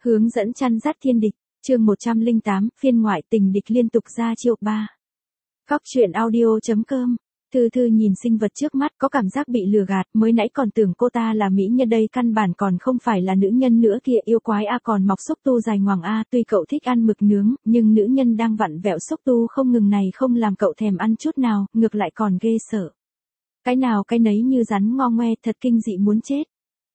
Hướng dẫn chăn dắt thiên địch, chương 108, phiên ngoại tình địch liên tục ra chiêu 3. Cóc truyện audio.com. Thư Thư nhìn sinh vật trước mắt có cảm giác bị lừa gạt, mới nãy còn tưởng cô ta là mỹ nhân đây, căn bản còn không phải là nữ nhân nữa kìa, yêu quái a, còn mọc xúc tu dài ngoằng a, tuy cậu thích ăn mực nướng, nhưng nữ nhân đang vặn vẹo xúc tu không ngừng này không làm cậu thèm ăn chút nào, ngược lại còn ghê sợ. Cái nào cái nấy như rắn ngo ngoe, thật kinh dị muốn chết.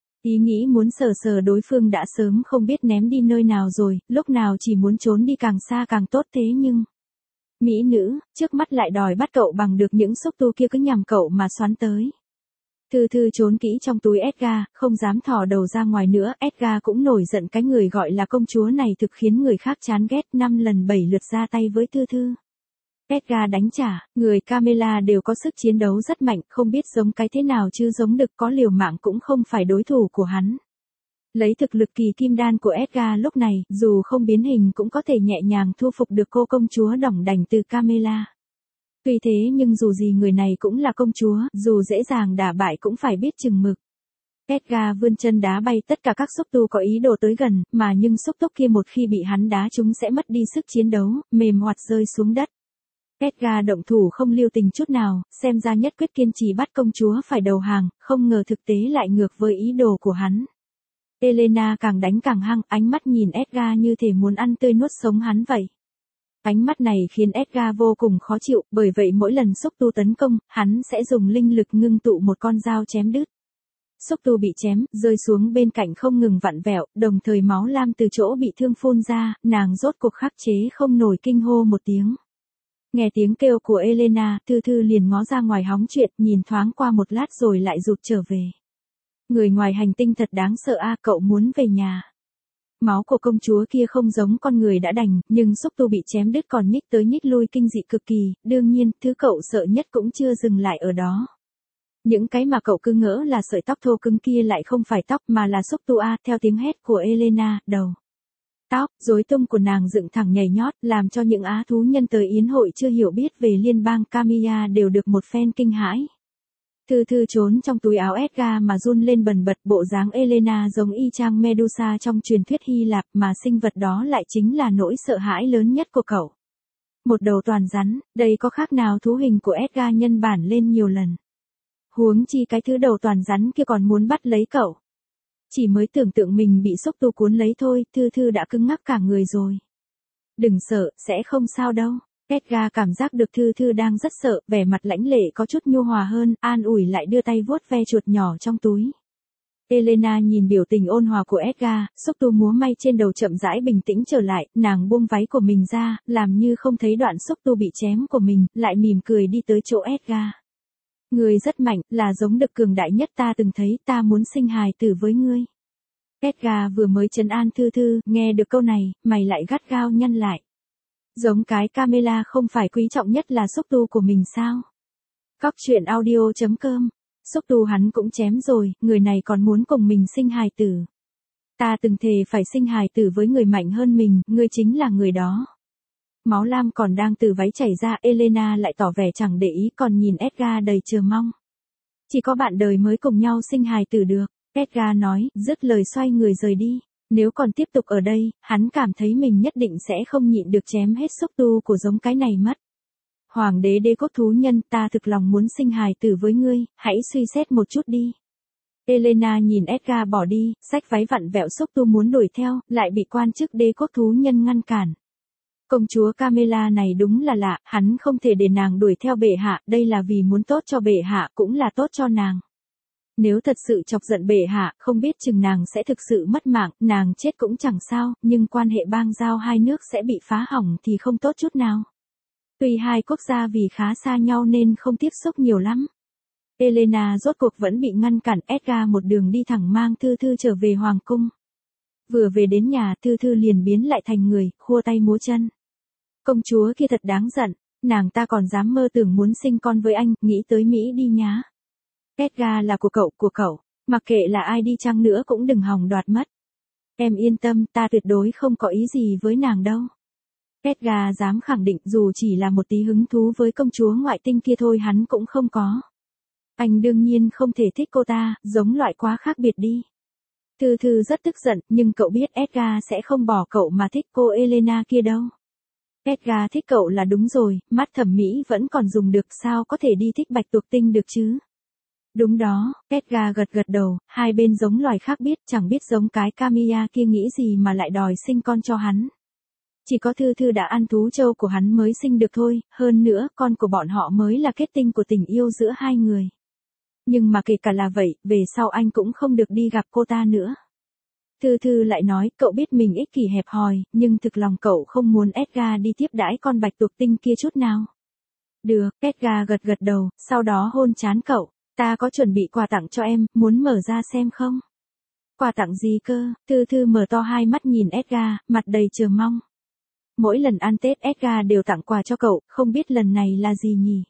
Ý nghĩ muốn sờ sờ đối phương đã sớm không biết ném đi nơi nào rồi, lúc nào chỉ muốn trốn đi càng xa càng tốt, thế nhưng mỹ nữ, trước mắt lại đòi bắt cậu bằng được những xúc tu kia cứ nhằm cậu mà xoắn tới. Thư Thư trốn kỹ trong túi Edgar, không dám thò đầu ra ngoài nữa, Edgar cũng nổi giận, cái người gọi là công chúa này thực khiến người khác chán ghét, 5 lần 7 lượt ra tay với Thư Thư. Edgar đánh trả, người Camilla đều có sức chiến đấu rất mạnh, không biết giống cái thế nào chứ giống đực, có liều mạng cũng không phải đối thủ của hắn. Lấy thực lực kỳ kim đan của Edgar lúc này, dù không biến hình cũng có thể nhẹ nhàng thu phục được cô công chúa đỏng đành từ Camilla. Tuy thế nhưng dù gì người này cũng là công chúa, dù dễ dàng đả bại cũng phải biết chừng mực. Edgar vươn chân đá bay tất cả các xúc tu có ý đồ tới gần, mà nhưng xúc tu kia một khi bị hắn đá chúng sẽ mất đi sức chiến đấu, mềm hoạt rơi xuống đất. Edgar động thủ không lưu tình chút nào, xem ra nhất quyết kiên trì bắt công chúa phải đầu hàng, không ngờ thực tế lại ngược với ý đồ của hắn. Elena càng đánh càng hăng, ánh mắt nhìn Edgar như thể muốn ăn tươi nuốt sống hắn vậy. Ánh mắt này khiến Edgar vô cùng khó chịu, bởi vậy mỗi lần xúc tu tấn công, hắn sẽ dùng linh lực ngưng tụ một con dao chém đứt. Xúc tu bị chém, rơi xuống bên cạnh không ngừng vặn vẹo, đồng thời máu lam từ chỗ bị thương phun ra, nàng rốt cuộc khắc chế không nổi kinh hô một tiếng. Nghe tiếng kêu của Elena, Thư Thư liền ngó ra ngoài hóng chuyện, nhìn thoáng qua một lát rồi lại rụt trở về. Người ngoài hành tinh thật đáng sợ a, cậu muốn về nhà. Máu của công chúa kia không giống con người đã đành, nhưng xúc tu bị chém đứt còn nhích tới nhích lui kinh dị cực kỳ, đương nhiên, thứ cậu sợ nhất cũng chưa dừng lại ở đó. Những cái mà cậu cứ ngỡ là sợi tóc thô cứng kia lại không phải tóc mà là xúc tu a, theo tiếng hét của Elena, đầu. Tóc, rối tung của nàng dựng thẳng nhảy nhót, làm cho những á thú nhân tới yến hội chưa hiểu biết về liên bang Camilla đều được một phen kinh hãi. Thư Thư trốn trong túi áo Edgar mà run lên bần bật, bộ dáng Elena giống y chang Medusa trong truyền thuyết Hy Lạp, mà sinh vật đó lại chính là nỗi sợ hãi lớn nhất của cậu. Một đầu toàn rắn, đây có khác nào thú hình của Edgar nhân bản lên nhiều lần. Huống chi cái thứ đầu toàn rắn kia còn muốn bắt lấy cậu. Chỉ mới tưởng tượng mình bị xúc tu cuốn lấy thôi, Thư Thư đã cứng ngắc cả người rồi. Đừng sợ, sẽ không sao đâu. Edgar cảm giác được Thư Thư đang rất sợ, vẻ mặt lãnh lệ có chút nhu hòa hơn, an ủi lại đưa tay vuốt ve chuột nhỏ trong túi. Elena nhìn biểu tình ôn hòa của Edgar, xúc tu múa may trên đầu chậm rãi bình tĩnh trở lại, nàng buông váy của mình ra, làm như không thấy đoạn xúc tu bị chém của mình, lại mỉm cười đi tới chỗ Edgar. Ngươi rất mạnh, là giống đực cường đại nhất ta từng thấy, ta muốn sinh hài tử với ngươi. Edgar vừa mới trấn an Thư Thư, nghe được câu này, mày lại gắt gao nhăn lại. Giống cái Camilla không phải quý trọng nhất là xúc tu của mình sao? Cóc truyện audio.com. Xúc tu hắn cũng chém rồi, người này còn muốn cùng mình sinh hài tử. Ta từng thề phải sinh hài tử với người mạnh hơn mình, ngươi chính là người đó. Máu lam còn đang từ váy chảy ra, Elena lại tỏ vẻ chẳng để ý, còn nhìn Edgar đầy chờ mong. Chỉ có bạn đời mới cùng nhau sinh hài tử được, Edgar nói, dứt lời xoay người rời đi. Nếu còn tiếp tục ở đây, hắn cảm thấy mình nhất định sẽ không nhịn được chém hết xúc tu của giống cái này mất. Hoàng đế đế cốt thú nhân, ta thực lòng muốn sinh hài tử với ngươi, hãy suy xét một chút đi. Elena nhìn Edgar bỏ đi, xách váy vặn vẹo xúc tu muốn đuổi theo, lại bị quan chức đế cốt thú nhân ngăn cản. Công chúa Camilla này đúng là lạ, hắn không thể để nàng đuổi theo bệ hạ, đây là vì muốn tốt cho bệ hạ cũng là tốt cho nàng. Nếu thật sự chọc giận bệ hạ, không biết chừng nàng sẽ thực sự mất mạng, nàng chết cũng chẳng sao, nhưng quan hệ bang giao hai nước sẽ bị phá hỏng thì không tốt chút nào. Tuy hai quốc gia vì khá xa nhau nên không tiếp xúc nhiều lắm. Elena rốt cuộc vẫn bị ngăn cản, Edgar một đường đi thẳng mang Thư Thư trở về hoàng cung. Vừa về đến nhà, Thư Thư liền biến lại thành người, khua tay múa chân. Công chúa kia thật đáng giận, nàng ta còn dám mơ tưởng muốn sinh con với anh, nghĩ tới Mỹ đi nhá. Edgar là của cậu, mặc kệ là ai đi chăng nữa cũng đừng hòng đoạt mất. Em yên tâm, ta tuyệt đối không có ý gì với nàng đâu. Edgar dám khẳng định dù chỉ là một tí hứng thú với công chúa ngoại tinh kia thôi hắn cũng không có. Anh đương nhiên không thể thích cô ta, giống loại quá khác biệt đi. Thư Thư rất tức giận, nhưng cậu biết Edgar sẽ không bỏ cậu mà thích cô Elena kia đâu. Edgar thích cậu là đúng rồi, mắt thẩm mỹ vẫn còn dùng được, sao có thể đi thích Bạch Tuộc Tinh được chứ? Đúng đó, Edgar gật gật đầu, hai bên giống loài khác biết, chẳng biết giống cái Kamiya kia nghĩ gì mà lại đòi sinh con cho hắn. Chỉ có Thư Thư đã ăn thú trâu của hắn mới sinh được thôi, hơn nữa con của bọn họ mới là kết tinh của tình yêu giữa hai người. Nhưng mà kể cả là vậy, về sau anh cũng không được đi gặp cô ta nữa. Thư Thư lại nói, cậu biết mình ích kỷ hẹp hòi, nhưng thực lòng cậu không muốn Edgar đi tiếp đãi con Bạch Tuộc Tinh kia chút nào. Được, Edgar gật gật đầu, sau đó hôn trán cậu. Ta có chuẩn bị quà tặng cho em, muốn mở ra xem không? Quà tặng gì cơ? Thư Thư mở to hai mắt nhìn Edgar, mặt đầy chờ mong. Mỗi lần ăn Tết Edgar đều tặng quà cho cậu, không biết lần này là gì nhỉ?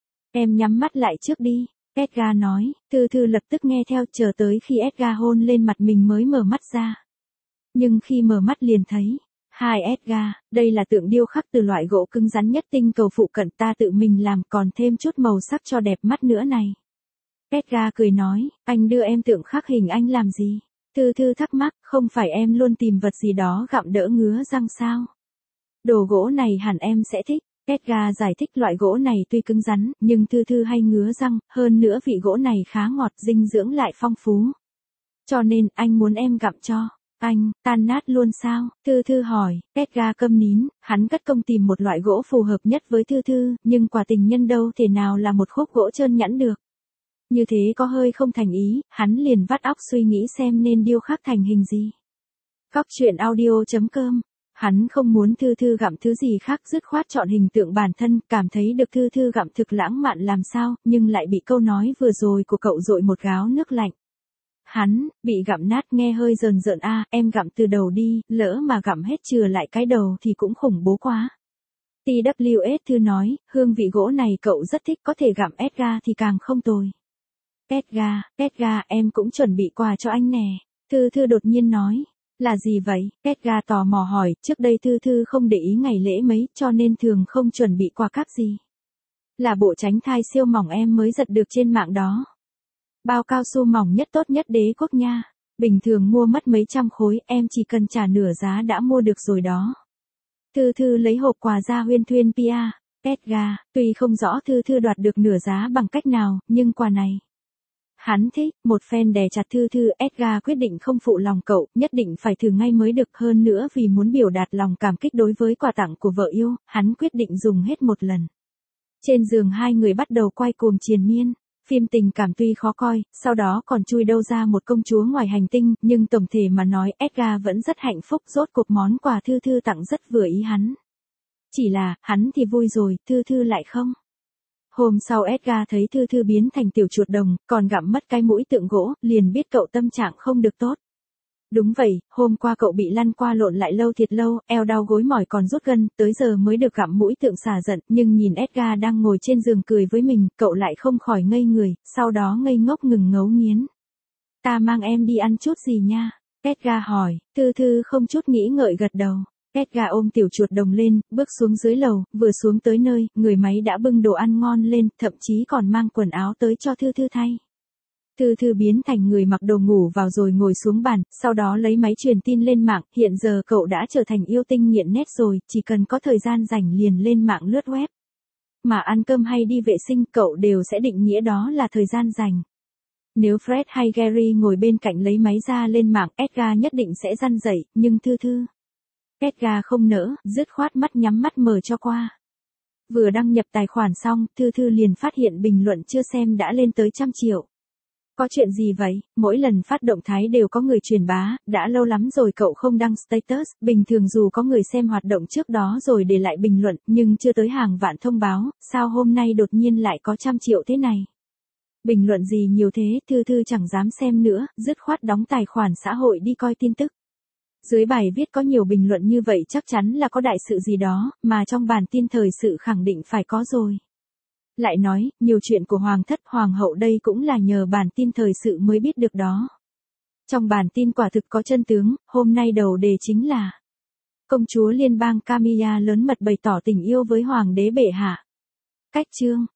Em nhắm mắt lại trước đi. Edgar nói, Thư Thư lập tức nghe theo, chờ tới khi Edgar hôn lên mặt mình mới mở mắt ra. Nhưng khi mở mắt liền thấy, hai Edgar, đây là tượng điêu khắc từ loại gỗ cứng rắn nhất tinh cầu phụ cận ta tự mình làm, còn thêm chút màu sắc cho đẹp mắt nữa này. Edgar cười nói, anh đưa em tượng khắc hình anh làm gì? Thư Thư thắc mắc, không phải em luôn tìm vật gì đó gặm đỡ ngứa răng sao? Đồ gỗ này hẳn em sẽ thích. Edgar giải thích loại gỗ này tuy cứng rắn, nhưng Thư Thư hay ngứa răng, hơn nữa vị gỗ này khá ngọt, dinh dưỡng lại phong phú. Cho nên, anh muốn em gặm cho. Anh, tan nát luôn sao? Thư Thư hỏi, Edgar câm nín, hắn cất công tìm một loại gỗ phù hợp nhất với Thư Thư, nhưng quà tình nhân đâu thể nào là một khúc gỗ trơn nhẵn được. Như thế có hơi không thành ý, hắn liền vắt óc suy nghĩ xem nên điêu khắc thành hình gì. Cóc truyện audio.com. Hắn không muốn Thư Thư gặm thứ gì khác, dứt khoát chọn hình tượng bản thân, cảm thấy được Thư Thư gặm thực lãng mạn làm sao, nhưng lại bị câu nói vừa rồi của cậu dội một gáo nước lạnh. Hắn, bị gặm nát nghe hơi rờn rợn a, em gặm từ đầu đi, lỡ mà gặm hết chừa lại cái đầu thì cũng khủng bố quá. TWS Thư nói, hương vị gỗ này cậu rất thích, có thể gặm Edgar thì càng không tồi. Edgar, em cũng chuẩn bị quà cho anh nè. Thư Thư đột nhiên nói. Là gì vậy? Edgar tò mò hỏi, trước đây Thư Thư không để ý ngày lễ mấy, cho nên thường không chuẩn bị quà cáp gì. Là bộ tránh thai siêu mỏng em mới giật được trên mạng đó. Bao cao su mỏng nhất tốt nhất đế quốc nha. Bình thường mua mất mấy trăm khối, em chỉ cần trả nửa giá đã mua được rồi đó. Thư Thư lấy hộp quà ra huyên thuyên Pia. Edgar, tuy không rõ Thư Thư đoạt được nửa giá bằng cách nào, nhưng quà này. Hắn thích, một phen đè chặt Thư Thư, Edgar quyết định không phụ lòng cậu, nhất định phải thử ngay mới được, hơn nữa vì muốn biểu đạt lòng cảm kích đối với quà tặng của vợ yêu, hắn quyết định dùng hết một lần. Trên giường hai người bắt đầu quay cuồng triền miên, phim tình cảm tuy khó coi, sau đó còn chui đâu ra một công chúa ngoài hành tinh, nhưng tổng thể mà nói Edgar vẫn rất hạnh phúc, rốt cuộc món quà Thư Thư tặng rất vừa ý hắn. Chỉ là, hắn thì vui rồi, Thư Thư lại không. Hôm sau Edgar thấy Thư Thư biến thành tiểu chuột đồng, còn gặm mất cái mũi tượng gỗ, liền biết cậu tâm trạng không được tốt. Đúng vậy, hôm qua cậu bị lăn qua lộn lại lâu thiệt lâu, eo đau gối mỏi còn rút gân, tới giờ mới được gặm mũi tượng xả giận, nhưng nhìn Edgar đang ngồi trên giường cười với mình, cậu lại không khỏi ngây người, sau đó ngây ngốc ngừng ngấu nghiến. Ta mang em đi ăn chút gì nha? Edgar hỏi, Thư Thư không chút nghĩ ngợi gật đầu. Edgar ôm tiểu chuột đồng lên, bước xuống dưới lầu, vừa xuống tới nơi, người máy đã bưng đồ ăn ngon lên, thậm chí còn mang quần áo tới cho Thư Thư thay. Thư Thư biến thành người mặc đồ ngủ vào rồi ngồi xuống bàn, sau đó lấy máy truyền tin lên mạng, hiện giờ cậu đã trở thành yêu tinh nghiện nét rồi, chỉ cần có thời gian rảnh liền lên mạng lướt web. Mà ăn cơm hay đi vệ sinh cậu đều sẽ định nghĩa đó là thời gian rảnh. Nếu Fred hay Gary ngồi bên cạnh lấy máy ra lên mạng, Edgar nhất định sẽ răn dậy, nhưng Thư Thư. Edgar không nỡ, dứt khoát mắt nhắm mắt mở cho qua. Vừa đăng nhập tài khoản xong, Thư Thư liền phát hiện bình luận chưa xem đã lên tới 100 triệu. Có chuyện gì vậy? Mỗi lần phát động thái đều có người truyền bá, đã lâu lắm rồi cậu không đăng status, bình thường dù có người xem hoạt động trước đó rồi để lại bình luận, nhưng chưa tới hàng vạn thông báo, sao hôm nay đột nhiên lại có 100 triệu thế này? Bình luận gì nhiều thế, Thư Thư chẳng dám xem nữa, dứt khoát đóng tài khoản xã hội đi coi tin tức. Dưới bài viết có nhiều bình luận như vậy chắc chắn là có đại sự gì đó, mà trong bản tin thời sự khẳng định phải có rồi. Lại nói, nhiều chuyện của hoàng thất hoàng hậu đây cũng là nhờ bản tin thời sự mới biết được đó. Trong bản tin quả thực có chân tướng, hôm nay đầu đề chính là công chúa liên bang Camilla lớn mật bày tỏ tình yêu với hoàng đế bệ hạ. Cách chương